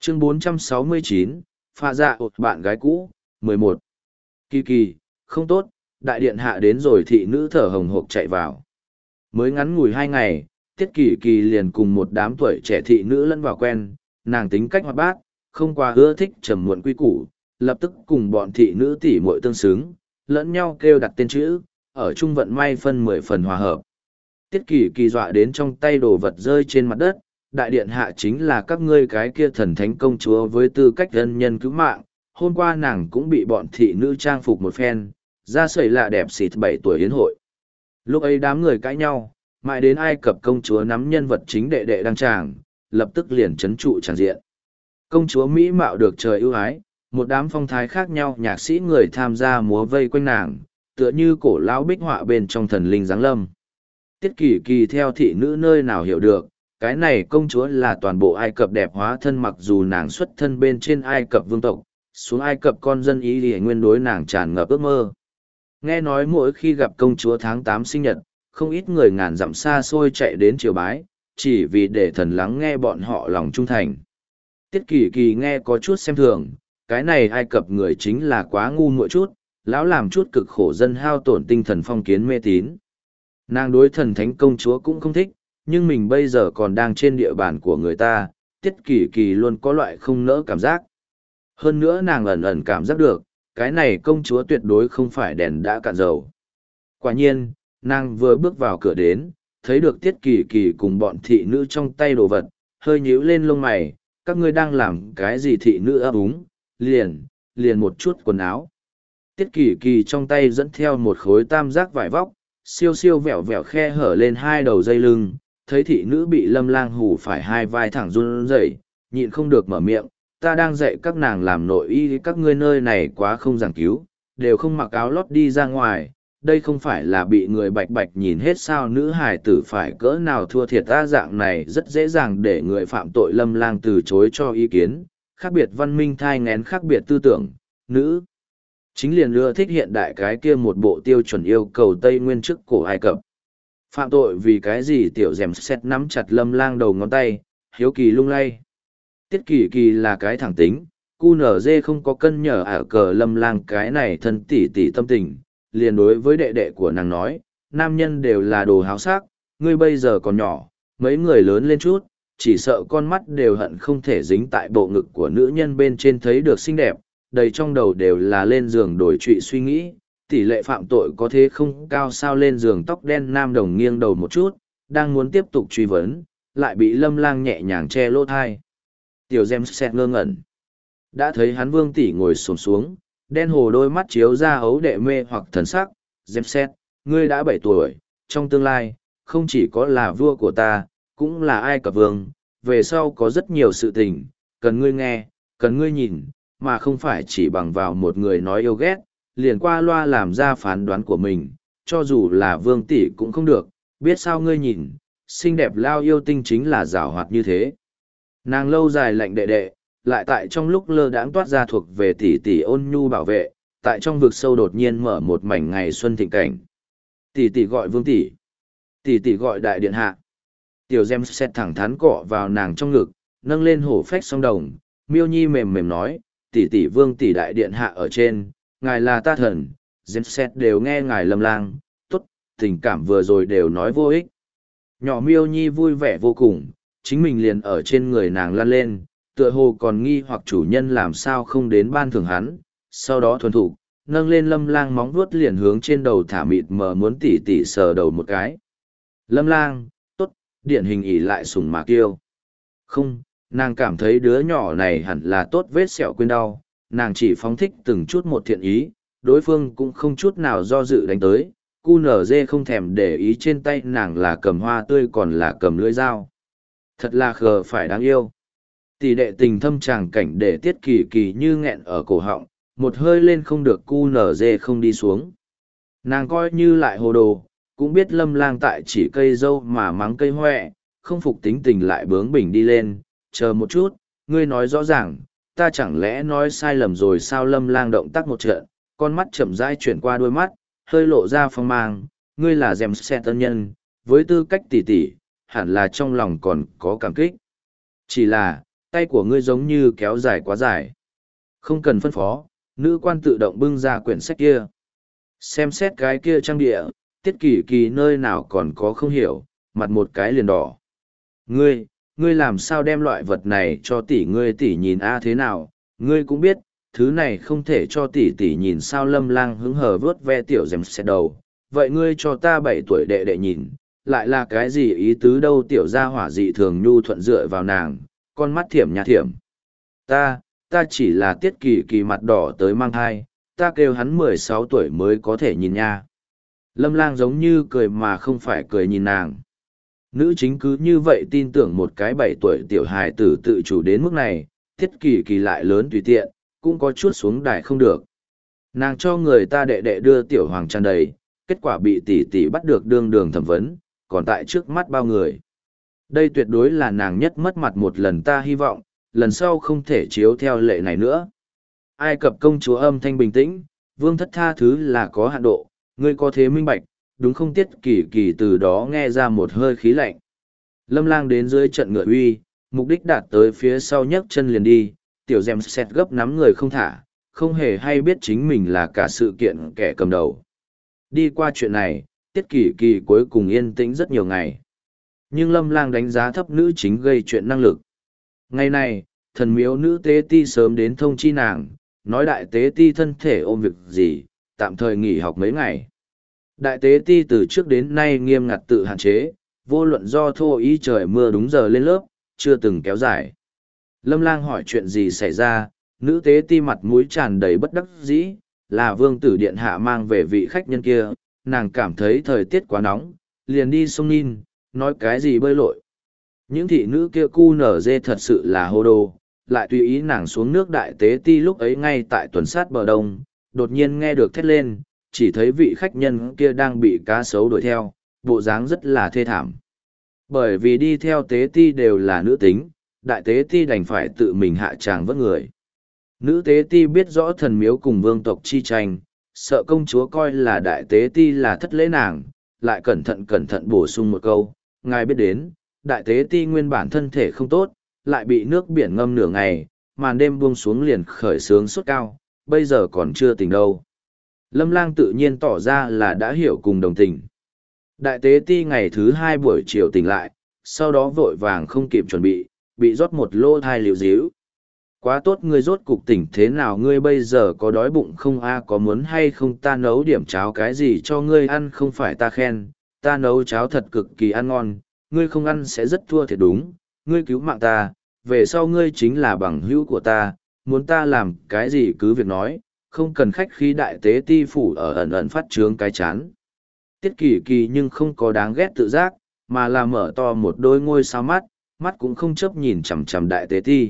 Chương 469, pha dạ bạn gái cũ, 11. Kỳ kỳ, không tốt, đại điện hạ đến rồi, thị nữ thở hồng hộc chạy vào. Mới ngắn ngủi 2 ngày, Tiết Kỳ Kỳ liền cùng một đám tuổi trẻ thị nữ lẫn vào quen, nàng tính cách hoạt bát, không quá ưa thích trầm muộn quy củ, lập tức cùng bọn thị nữ tỉ muội tương xứng, lẫn nhau kêu đặt tên chữ, ở chung vận may phân 10 phần hòa hợp. Tiết Kỳ Kỳ dọa đến trong tay đồ vật rơi trên mặt đất, đại điện hạ chính là các ngươi cái kia thần thánh công chúa với tư cách ân nhân cứu mạng, hôm qua nàng cũng bị bọn thị nữ trang phục một phen, da sẩy lạ đẹp xịt 7 tuổi yến hội. Lúc ấy đám người cãi nhau, mãi đến Ai Cập công chúa nắm nhân vật chính đệ đệ đăng tràng, lập tức liền chấn trụ tràng diện. Công chúa Mỹ mạo được trời ưu ái, một đám phong thái khác nhau nhạc sĩ người tham gia múa vây quanh nàng, tựa như cổ lão bích họa bên trong thần linh giáng lâm. Tiết Kỳ Kỳ theo thị nữ nơi nào hiểu được, cái này công chúa là toàn bộ Ai Cập đẹp hóa thân, mặc dù nàng xuất thân bên trên Ai Cập vương tộc, xuống Ai Cập con dân ý thì nguyên đối nàng tràn ngập ước mơ. Nghe nói mỗi khi gặp công chúa tháng 8 sinh nhật, không ít người ngàn dặm xa xôi chạy đến triều bái, chỉ vì để thần lắng nghe bọn họ lòng trung thành. Tiết Kỳ Kỳ nghe có chút xem thường, cái này Ai Cập người chính là quá ngu muội chút, lão làm chút cực khổ dân hao tổn tinh thần phong kiến mê tín. Nàng đối thần thánh công chúa cũng không thích, nhưng mình bây giờ còn đang trên địa bàn của người ta, Tiết Kỳ Kỳ luôn có loại không nỡ cảm giác. Hơn nữa nàng ẩn ẩn cảm giác được, cái này công chúa tuyệt đối không phải đèn đã cạn dầu. Quả nhiên, nàng vừa bước vào cửa đến, thấy được Tiết Kỳ Kỳ cùng bọn thị nữ trong tay đồ vật, hơi nhíu lên lông mày, các ngươi đang làm cái gì? Thị nữ ấp úng, liền một chút quần áo. Tiết Kỳ Kỳ trong tay dẫn theo một khối tam giác vải vóc, siêu siêu vẹo vẹo khe hở lên 2 đầu dây lưng, thấy thị nữ bị Lâm Lang hù phải 2 vai thẳng run rẩy, nhịn không được mở miệng, ta đang dạy các nàng làm nội y, các ngươi nơi này quá không giảng cứu, đều không mặc áo lót đi ra ngoài, đây không phải là bị người bạch bạch nhìn hết sao? Nữ hài tử phải cỡ nào thua thiệt ta, dạng này rất dễ dàng để người phạm tội. Lâm Lang từ chối cho ý kiến, khác biệt văn minh thai ngén khác biệt tư tưởng, nữ chính liền ưa thích hiện đại cái kia một bộ tiêu chuẩn yêu cầu Tây Nguyên trước cổ Ai Cập. Phạm tội vì cái gì? Tiểu Dèm xét nắm chặt Lâm Lang đầu ngón tay, hiếu kỳ lung lay. Tiết Kỳ Kỳ là cái thẳng tính, QNZ không có cân nhở ả cờ Lâm Lang cái này thân tỉ tỉ tâm tình, liền đối với đệ đệ của nàng nói, nam nhân đều là đồ háo sắc, ngươi bây giờ còn nhỏ, mấy người lớn lên chút, chỉ sợ con mắt đều hận không thể dính tại bộ ngực của nữ nhân bên trên thấy được xinh đẹp, đầy trong đầu đều là lên giường đổi trụy suy nghĩ, tỷ lệ phạm tội có thế không cao sao? Lên giường tóc đen nam đồng nghiêng đầu một chút, đang muốn tiếp tục truy vấn, lại bị Lâm Lang nhẹ nhàng che lỗ thai. Tiểu Gem Set ngơ ngẩn. Đã thấy hắn Vương tỷ ngồi xổm xuống, đen hồ đôi mắt chiếu ra ấu đệ mê hoặc thần sắc. Gem Set, ngươi đã 7 tuổi, trong tương lai, không chỉ có là vua của ta, cũng là Ai Cập vương, về sau có rất nhiều sự tình, cần ngươi nghe, cần ngươi nhìn, mà không phải chỉ bằng vào một người nói yêu ghét, liền qua loa làm ra phán đoán của mình, cho dù là Vương tỷ cũng không được, biết sao? Ngươi nhìn, xinh đẹp lao yêu tinh chính là giảo hoạt như thế. Nàng lâu dài lạnh đệ đệ, lại tại trong lúc lơ đãng toát ra thuộc về tỷ tỷ ôn nhu bảo vệ, tại trong vực sâu đột nhiên mở một mảnh ngày xuân thịnh cảnh. Tỷ tỷ gọi Vương tỷ, tỷ tỷ gọi đại điện hạ. Tiểu Gem xét thẳng thắn cọ vào nàng trong ngực, nâng lên hổ phách song đồng, Miêu Nhi mềm mềm nói, tỷ tỷ Vương tỷ đại điện hạ ở trên, ngài là ta thần. Gem xét đều nghe ngài Lâm Lang, tốt, tình cảm vừa rồi đều nói vô ích. Nhỏ Miêu Nhi vui vẻ vô cùng, chính mình liền ở trên người nàng lăn lên, tựa hồ còn nghi hoặc chủ nhân làm sao không đến ban thưởng hắn, sau đó thuần thục nâng lên Lâm Lang móng vuốt liền hướng trên đầu thả mịt mờ muốn tỉ tỉ sờ đầu một cái. Lâm Lang, tốt, điển hình ỉ lại sủng mà kiêu. Không, nàng cảm thấy đứa nhỏ này hẳn là tốt vết sẹo quên đau, nàng chỉ phóng thích từng chút một thiện ý, đối phương cũng không chút nào do dự đánh tới. QNZ không thèm để ý trên tay nàng là cầm hoa tươi còn là cầm lưỡi dao. Thật là khờ phải đáng yêu. Tỷ đệ tình thâm tràng cảnh để Tiết Kỳ Kỳ như nghẹn ở cổ họng, một hơi lên không được, QNZ không đi xuống. Nàng coi như lại hồ đồ, cũng biết Lâm Lang tại chỉ cây dâu mà mắng cây hoẹ, không phục tính tình lại bướng bỉnh đi lên, chờ một chút, ngươi nói rõ ràng, ta chẳng lẽ nói sai lầm rồi sao? Lâm Lang động tác một trận, con mắt chậm rãi chuyển qua đôi mắt, hơi lộ ra phong mang, ngươi là Gem Set tân nhân, với tư cách tỷ tỷ, hẳn là trong lòng còn có cảm kích. Chỉ là, Tay của ngươi giống như kéo dài quá dài. Không cần phân phó, nữ quan tự động bưng ra quyển sách kia. Xem xét cái kia trang địa, Tiết Kỳ Kỳ nơi nào còn có không hiểu, mặt một cái liền đỏ. Ngươi làm sao đem loại vật này cho tỷ nhìn a thế nào, ngươi cũng biết, thứ này không thể cho tỷ nhìn sao. Lâm Lang hứng hờ vớt ve tiểu dèm xe đầu. Vậy ngươi cho ta 7 tuổi đệ đệ nhìn, lại là cái gì ý tứ đâu. Tiểu gia hỏa dị thường nhu thuận dựa vào nàng, con mắt thiểm nhà thiểm. Ta chỉ là Tiết Kỳ Kỳ mặt đỏ tới mang thai, ta kêu hắn 16 tuổi mới có thể nhìn nha. Lâm Lang giống như cười mà không phải cười nhìn nàng. Nữ chính cứ như vậy tin tưởng một cái 7 tuổi tiểu hài tử tự chủ đến mức này, Tiết Kỳ Kỳ lại lớn tùy tiện, cũng có chút xuống đài không được. Nàng cho người ta đệ đệ đưa tiểu hoàng tràn đầy, kết quả bị tỷ tỷ bắt được đương đường thẩm vấn, còn tại trước mắt bao người. Đây tuyệt đối là nàng nhất mất mặt một lần, ta hy vọng, lần sau không thể chiếu theo lệ này nữa. Ai Cập công chúa âm thanh bình tĩnh, vương thất tha thứ là có hạn độ, ngươi có thế minh bạch, đúng không? Tiết Kỳ Kỳ từ đó nghe ra một hơi khí lạnh. Lâm Lang đến dưới trận ngựa uy, mục đích đạt tới phía sau nhấc chân liền đi, tiểu dèm xẹt gấp nắm người không thả, không hề hay biết chính mình là cả sự kiện kẻ cầm đầu. Đi qua chuyện này, Tiết Kỳ Kỳ cuối cùng yên tĩnh rất nhiều ngày. Nhưng Lâm Lang đánh giá thấp nữ chính gây chuyện năng lực. Ngày này, thần miếu nữ tế ti sớm đến thông chi nàng, nói đại tế ti thân thể ôm việc gì, tạm thời nghỉ học mấy ngày. Đại tế ti từ trước đến nay nghiêm ngặt tự hạn chế, vô luận do thô ý trời mưa đúng giờ lên lớp, chưa từng kéo dài. Lâm Lang hỏi chuyện gì xảy ra, nữ tế ti mặt mũi tràn đầy bất đắc dĩ, là vương tử điện hạ mang về vị khách nhân kia, nàng cảm thấy thời tiết quá nóng, liền đi sông Nin, nói cái gì bơi lội. Những thị nữ kia cu nở dê thật sự là hô đồ, lại tùy ý nàng xuống nước. Đại tế ti lúc ấy ngay tại tuần sát bờ đông, đột nhiên nghe được thét lên, chỉ thấy vị khách nhân kia đang bị cá sấu đuổi theo, bộ dáng rất là thê thảm. Bởi vì đi theo tế ti đều là nữ tính, đại tế ti đành phải tự mình hạ tràng vớt người. Nữ tế ti biết rõ thần miếu cùng vương tộc chi tranh, sợ công chúa coi là đại tế ti là thất lễ nàng, lại cẩn thận bổ sung một câu, ngài biết đến, đại tế ti nguyên bản thân thể không tốt, lại bị nước biển ngâm nửa ngày, màn đêm buông xuống liền khởi sướng sốt cao, bây giờ còn chưa tỉnh đâu. Lâm Lang tự nhiên tỏ ra là đã hiểu cùng đồng tình. Đại tế ti ngày thứ 2 buổi chiều tỉnh lại, sau đó vội vàng không kịp chuẩn bị rót một lô thai liều díu. Quá tốt, ngươi rốt cục tỉnh thế nào? Ngươi bây giờ có đói bụng không a? Có muốn hay không ta nấu điểm cháo cái gì cho ngươi ăn? Không phải ta khen, ta nấu cháo thật cực kỳ ăn ngon, ngươi không ăn sẽ rất thua thiệt đúng, ngươi cứu mạng ta, về sau ngươi chính là bằng hữu của ta, muốn ta làm cái gì cứ việc nói, không cần khách khí. Đại tế ti phủ ở ẩn ẩn phát trướng cái chán. Tiết Kỳ Kỳ nhưng không có đáng ghét tự giác, mà là mở to một đôi ngôi sao mắt, mắt cũng không chớp nhìn chằm chằm đại tế ti.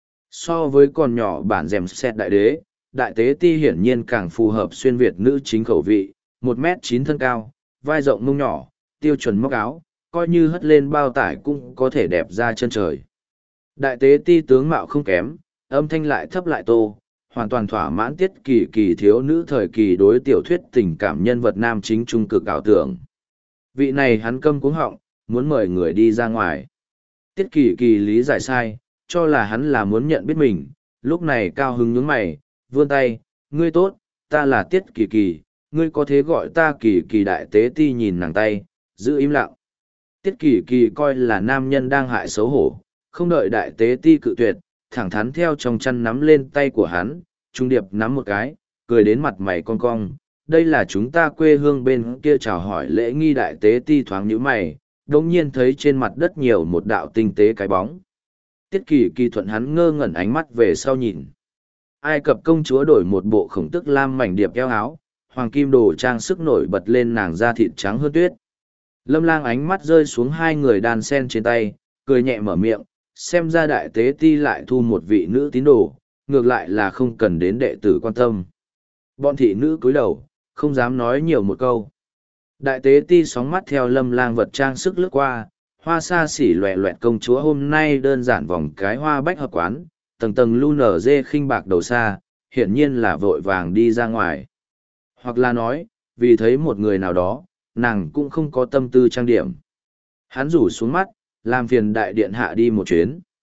So với con nhỏ bản dèm xét đại đế, đại tế ti hiển nhiên càng phù hợp xuyên Việt nữ chính khẩu vị, 1m9 thân cao, vai rộng mông nhỏ, tiêu chuẩn móc áo, coi như hất lên bao tải cũng có thể đẹp ra chân trời. Đại tế ti tướng mạo không kém, âm thanh lại thấp lại tô, hoàn toàn thỏa mãn Tiết Kỳ Kỳ thiếu nữ thời kỳ đối tiểu thuyết tình cảm nhân vật nam chính trung cực ảo tưởng. Vị này hắn câm cuống họng, muốn mời người đi ra ngoài. Tiết Kỳ Kỳ lý giải sai, cho là hắn là muốn nhận biết mình, lúc này cao hứng nhướng mày, vươn tay, ngươi tốt, ta là Tiết Kỳ Kỳ, ngươi có thế gọi ta Kỳ Kỳ. Đại tế ti nhìn nàng tay, giữ im lặng. Tiết Kỳ Kỳ coi là nam nhân đang hại xấu hổ, không đợi đại tế ti cự tuyệt, thẳng thắn theo trong chăn nắm lên tay của hắn, trung điệp nắm một cái, cười đến mặt mày cong cong. Đây là chúng ta quê hương bên kia chào hỏi lễ nghi. Đại tế ti thoáng nhíu mày, đồng nhiên thấy trên mặt đất nhiều một đạo tinh tế cái bóng. Tiết Kỳ Kỳ thuận hắn ngơ ngẩn ánh mắt về sau nhìn. Ai Cập công chúa đổi một bộ khổng tức lam mảnh điệp eo áo, hoàng kim đồ trang sức nổi bật lên nàng da thịt trắng hơn tuyết. Lâm Lang ánh mắt rơi xuống hai người đan sen trên tay, cười nhẹ mở miệng, xem ra đại tế ti lại thu một vị nữ tín đồ, ngược lại là không cần đến đệ tử quan tâm. Bọn thị nữ cúi đầu, không dám nói nhiều một câu. Đại tế ti sóng mắt theo Lâm Lang vật trang sức lướt qua, hoa xa xỉ loẹ loẹt công chúa hôm nay đơn giản vòng cái hoa bách hợp quán, tầng tầng lu nở dê khinh bạc đầu xa, hiển nhiên là vội vàng đi ra ngoài. Hoặc là nói, vì thấy một người nào đó, nàng cũng không có tâm tư trang điểm. Hắn rủ xuống mắt, làm phiền đại điện hạ đi một chuyến.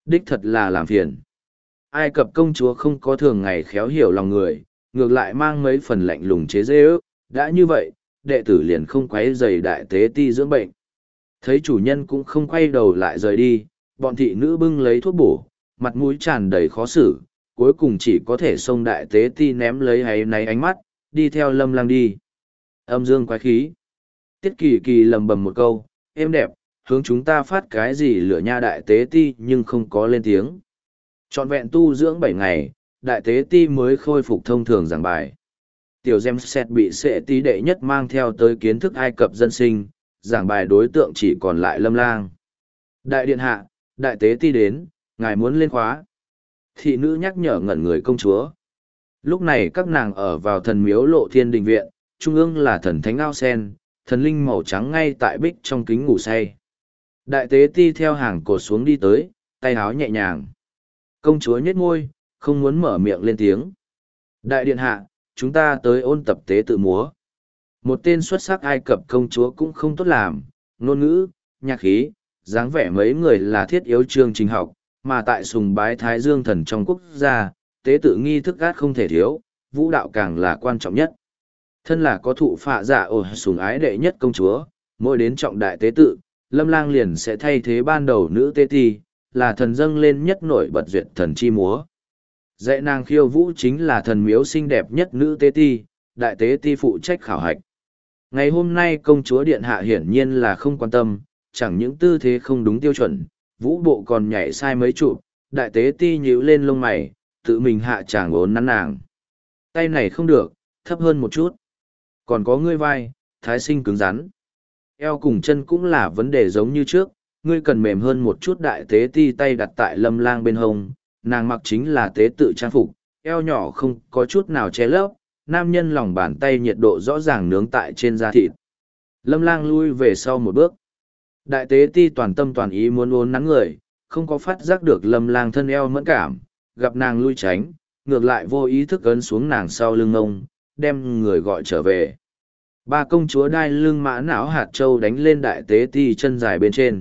Đích thật là làm phiền. Ai Cập công chúa không có thường ngày khéo hiểu lòng người, ngược lại mang mấy phần lạnh lùng chế dê ước, đã như vậy, đệ tử liền không quấy rầy đại tế ti dưỡng bệnh. Thấy chủ nhân cũng không quay đầu lại rời đi, bọn thị nữ bưng lấy thuốc bổ, mặt mũi tràn đầy khó xử, cuối cùng chỉ có thể xông đại tế ti ném lấy háy náy ánh mắt, đi theo Lâm Lang đi. Âm dương quái khí. Tiết Kỳ Kỳ lầm bầm một câu, êm đẹp, hướng chúng ta phát cái gì lửa nha đại tế ti nhưng không có lên tiếng. Trọn vẹn tu dưỡng 7 ngày, đại tế ti mới khôi phục thông thường giảng bài. Tiểu Gemset bị sệ tí đệ nhất mang theo tới kiến thức Ai Cập dân sinh, giảng bài đối tượng chỉ còn lại Lâm Lang. Đại điện hạ, đại tế ti đến, ngài muốn lên khóa. Thị nữ nhắc nhở ngẩn người công chúa. Lúc này các nàng ở vào thần miếu Lộ Thiên Đình Viện, trung ương là thần thánh ao sen, thần linh màu trắng ngay tại bích trong kính ngủ say. Đại tế ti theo hàng cột xuống đi tới, tay áo nhẹ nhàng. Công chúa nhếch môi, không muốn mở miệng lên tiếng. Đại điện hạ, chúng ta tới ôn tập tế tự múa. Một tên xuất sắc Ai Cập công chúa cũng không tốt làm, ngôn ngữ, nhạc khí, dáng vẻ mấy người là thiết yếu chương trình học, mà tại sùng bái Thái Dương thần trong quốc gia, tế tự nghi thức gác không thể thiếu, vũ đạo càng là quan trọng nhất. Thân là có thụ phạ dạ sùng ái đệ nhất công chúa, mỗi đến trọng đại tế tự, Lâm Lang liền sẽ thay thế ban đầu nữ tế ti, là thần dâng lên nhất nổi bật duyệt thần chi múa. Dạy nàng khiêu vũ chính là thần miếu xinh đẹp nhất nữ tế ti, đại tế ti phụ trách khảo hạch. Ngày hôm nay công chúa điện hạ hiển nhiên là không quan tâm, chẳng những tư thế không đúng tiêu chuẩn, vũ bộ còn nhảy sai mấy trụ, đại tế ti nhíu lên lông mày, tự mình hạ chàng ốn nắn nàng. Tay này không được, thấp hơn một chút. Còn có ngươi vai, thái sinh cứng rắn. Eo cùng chân cũng là vấn đề giống như trước, ngươi cần mềm hơn một chút. Đại tế ti tay đặt tại Lâm Lang bên hông, nàng mặc chính là tế tự trang phục, eo nhỏ không có chút nào che lấp, nam nhân lòng bàn tay nhiệt độ rõ ràng nướng tại trên da thịt. Lâm Lang lui về sau một bước. Đại tế ti toàn tâm toàn ý muốn uốn nắn người, không có phát giác được Lâm Lang thân eo mẫn cảm, gặp nàng lui tránh, ngược lại vô ý thức ấn xuống nàng sau lưng ông, đem người gọi trở về. Ba công chúa đai lưng mã não hạt châu đánh lên đại tế ti chân dài bên trên.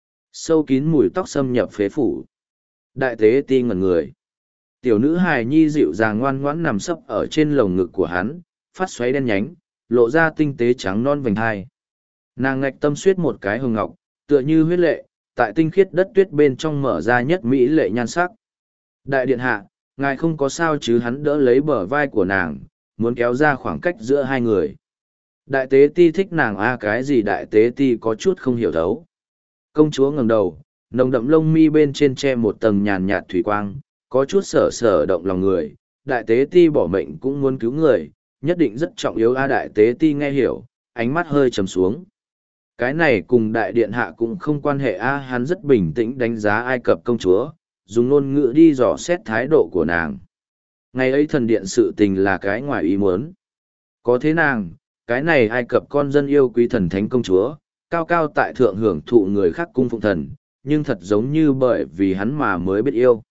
Sâu kín mùi tóc xâm nhập phế phủ. Đại tế ti ngẩn người. Tiểu nữ hài nhi dịu dàng ngoan ngoãn nằm sấp ở trên lồng ngực của hắn, phát xoáy đen nhánh, lộ ra tinh tế trắng non vành hai. Nàng ngạch tâm suyết một cái hồng ngọc, tựa như huyết lệ, tại tinh khiết đất tuyết bên trong mở ra nhất mỹ lệ nhan sắc. Đại điện hạ, ngài không có sao chứ? Hắn đỡ lấy bờ vai của nàng, muốn kéo ra khoảng cách giữa hai người. Đại tế ti thích nàng cái gì? Đại tế ti có chút không hiểu thấu. Công chúa ngẩng đầu, nồng đậm lông mi bên trên che một tầng nhàn nhạt thủy quang, có chút sở sở động lòng người. Đại tế ti bỏ mệnh cũng muốn cứu người, nhất định rất trọng yếu. Đại tế ti nghe hiểu, ánh mắt hơi trầm xuống. Cái này cùng đại điện hạ cũng không quan hệ. Hắn rất bình tĩnh đánh giá Ai Cập công chúa, dùng ngôn ngữ đi dò xét thái độ của nàng. Ngày ấy thần điện sự tình là cái ngoài ý muốn. Có thế nàng, cái này Ai Cập con dân yêu quý thần thánh công chúa, cao cao tại thượng hưởng thụ người khác cung phụng thần, nhưng thật giống như bởi vì hắn mà mới biết yêu.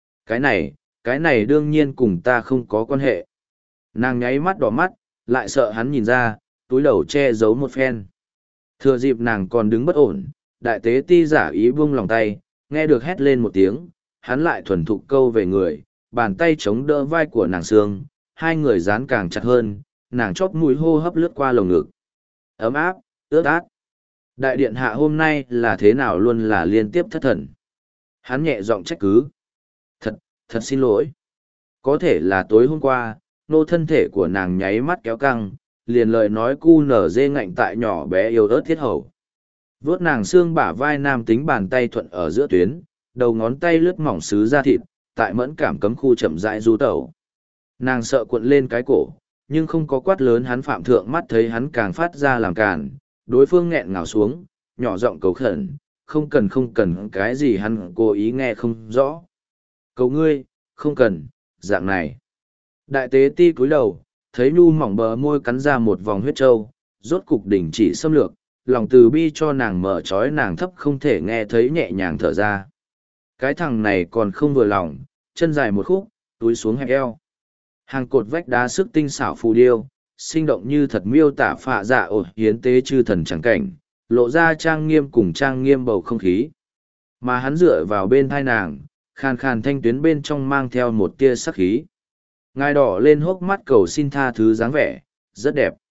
Cái này đương nhiên cùng ta không có quan hệ. Nàng nháy mắt đỏ mắt, lại sợ hắn nhìn ra, túi đầu che giấu một phen. Thừa dịp nàng còn đứng bất ổn, đại tế ti giả ý buông lòng tay, nghe được hét lên một tiếng, hắn lại thuần thục câu về người, bàn tay chống đỡ vai của nàng xương, hai người dán càng chặt hơn, nàng chóp mũi hô hấp lướt qua lồng ngực. Ấm áp, ướt át. Đại điện hạ hôm nay là thế nào luôn là liên tiếp thất thần. Hắn nhẹ giọng trách cứ. Thật xin lỗi. Có thể là tối hôm qua, nô thân thể của nàng nháy mắt kéo căng, liền lời nói cu nở dê ngạnh tại nhỏ bé yêu ớt thiết hầu. Vốt nàng xương bả vai nam tính bàn tay thuận ở giữa tuyến, đầu ngón tay lướt mỏng xứ da thịt, tại mẫn cảm cấm khu chậm rãi du tẩu. Nàng sợ cuộn lên cái cổ, nhưng không có quát lớn. Hắn phạm thượng mắt thấy hắn càng phát ra làm càn, đối phương nghẹn ngào xuống, nhỏ giọng cầu khẩn, không cần cái gì hắn cố ý nghe không rõ. Cầu ngươi, không cần, dạng này. Đại tế ti cúi đầu, thấy nhu mỏng bờ môi cắn ra một vòng huyết trâu, rốt cục đình chỉ xâm lược, lòng từ bi cho nàng mở trói nàng thấp không thể nghe thấy nhẹ nhàng thở ra. Cái thằng này còn không vừa lòng, chân dài một khúc, túi xuống hẹp eo. Hàng cột vách đá sức tinh xảo phù điêu, sinh động như thật miêu tả phạ dạ hiến tế chư thần trắng cảnh, lộ ra trang nghiêm cùng trang nghiêm bầu không khí. Mà hắn dựa vào bên thai nàng, khàn khàn thanh tuyến bên trong mang theo một tia sắc khí. Ngài đỏ lên hốc mắt cầu xin tha thứ dáng vẻ, rất đẹp.